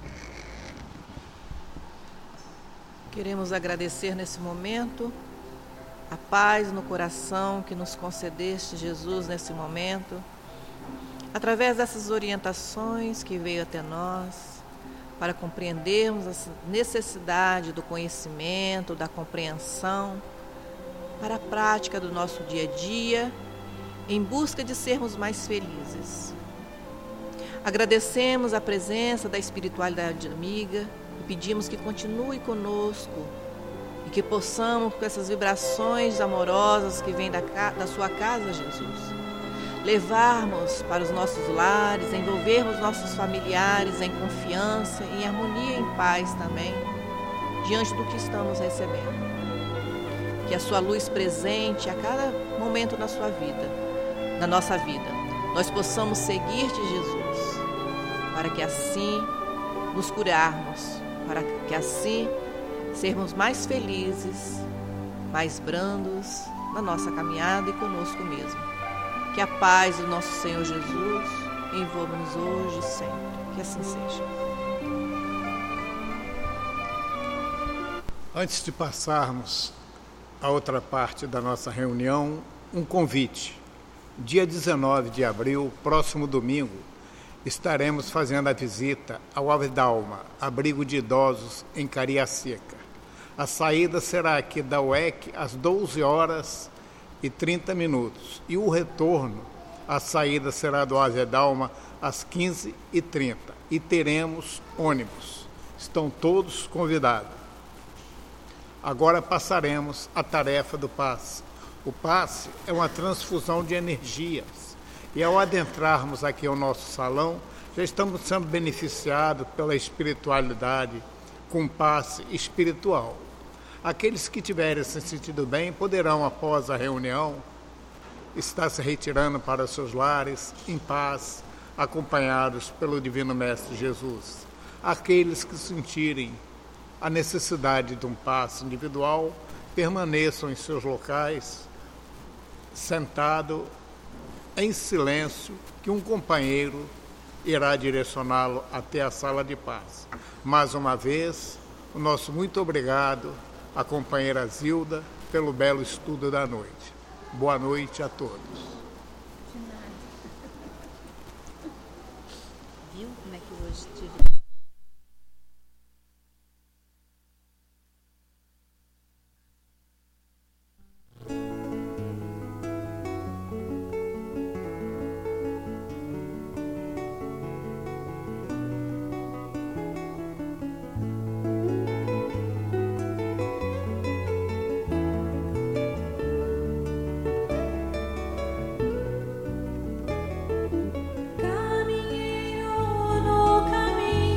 S4: Queremos agradecer nesse momento a paz no coração que nos concedeste, Jesus, nesse momento, através dessas orientações que veio até nós, para compreendermos a necessidade do conhecimento, da compreensão, para a prática do nosso dia a dia, em busca de sermos mais felizes. Agradecemos a presença da espiritualidade amiga e pedimos que continue conosco e que possamos, com essas vibrações amorosas que vêm da, da sua casa, Jesus, levarmos para os nossos lares, envolvermos nossos familiares em confiança, em harmonia e em paz também, diante do que estamos recebendo. Que a sua luz presente a cada momento na sua vida, na nossa vida, nós possamos seguir-te, Jesus, para que assim nos curarmos, para que assim sermos mais felizes, mais brandos na nossa caminhada e conosco mesmo. Que a paz do nosso Senhor Jesus envolva-nos hoje e sempre. Que assim seja.
S3: Antes de passarmos à outra parte da nossa reunião, um convite. Dia dezenove de abril, próximo domingo, estaremos fazendo a visita ao Avedalma, abrigo de idosos em Cariacica. A saída será aqui da U E C às doze horas e trinta minutos. E o retorno, a saída será do Avedalma às quinze e trinta. E teremos ônibus. Estão todos convidados. Agora passaremos à tarefa do passe. O passe é uma transfusão de energias. E ao adentrarmos aqui ao nosso salão, já estamos sendo beneficiados pela espiritualidade com passe espiritual. Aqueles que tiverem se sentido bem poderão, após a reunião, estar se retirando para seus lares em paz, acompanhados pelo Divino Mestre Jesus. Aqueles que sentirem a necessidade de um passe individual, permaneçam em seus locais, sentado em silêncio, que um companheiro irá direcioná-lo até a sala de paz. Mais uma vez, o nosso muito obrigado à companheira Zilda pelo belo estudo da noite. Boa noite a todos.
S5: De nada. Viu como é que hoje tive?
S2: Caminhei no caminho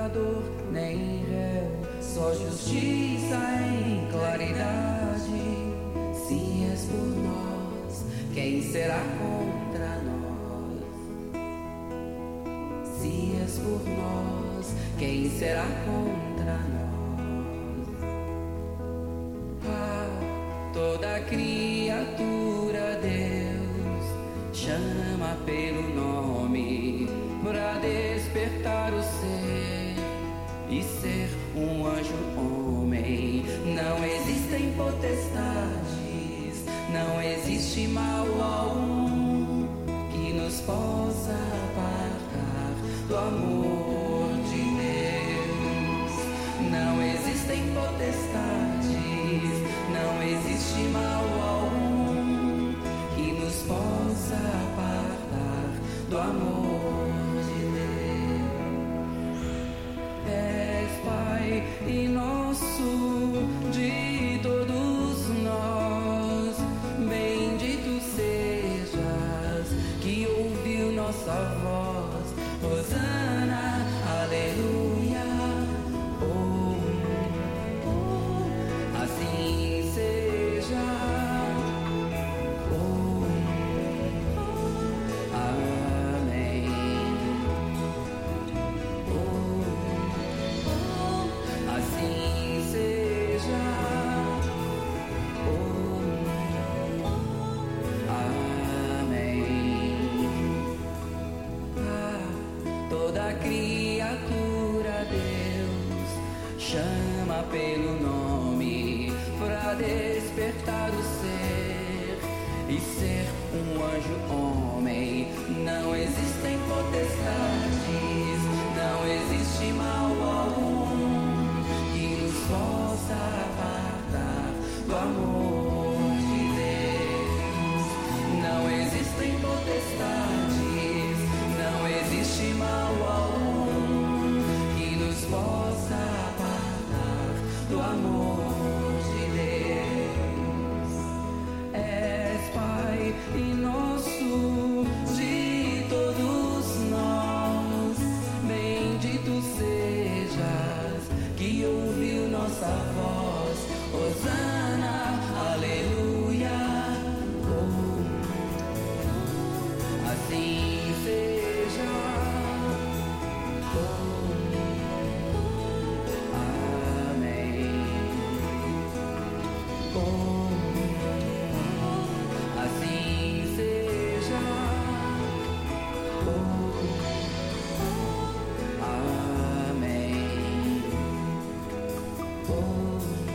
S1: pecador nem réu, só justiça em claridade. Se és por nós, quem será contra nós? Se és por nós, quem será contra nós? Ah, toda criatura Deus chama pelo nome pra despertar o ser e ser um anjo homem. Não existem potestades, não existe mal algum que nos possa apartar do amor de Deus. Não existem potestades, não existe mal algum que nos possa apartar do amor de Deus. És Pai e nosso de todos nós, bendito sejas que ouviu nossa voz. Hosana, aleluia. Oh, oh, assim seja. Oh, oh, amém. Oh, oh, assim seja. Oh, oh, amém. Ah, toda criatura Deus chama pelo nome pra despertar o ser e ser um anjo homem. Não existem potestades, não existe mal algum que nos possa apartar do amor de Deus. Não existem potestades, não existe mal algum que nos possa apartar do amor de Deus. És Pai e nosso de todos nós, bendito sejas que ouviu nossa voz. Hosana, aleluia. Oh, assim seja. Oh, amém. Oh, assim seja. Oh, amém. Oh,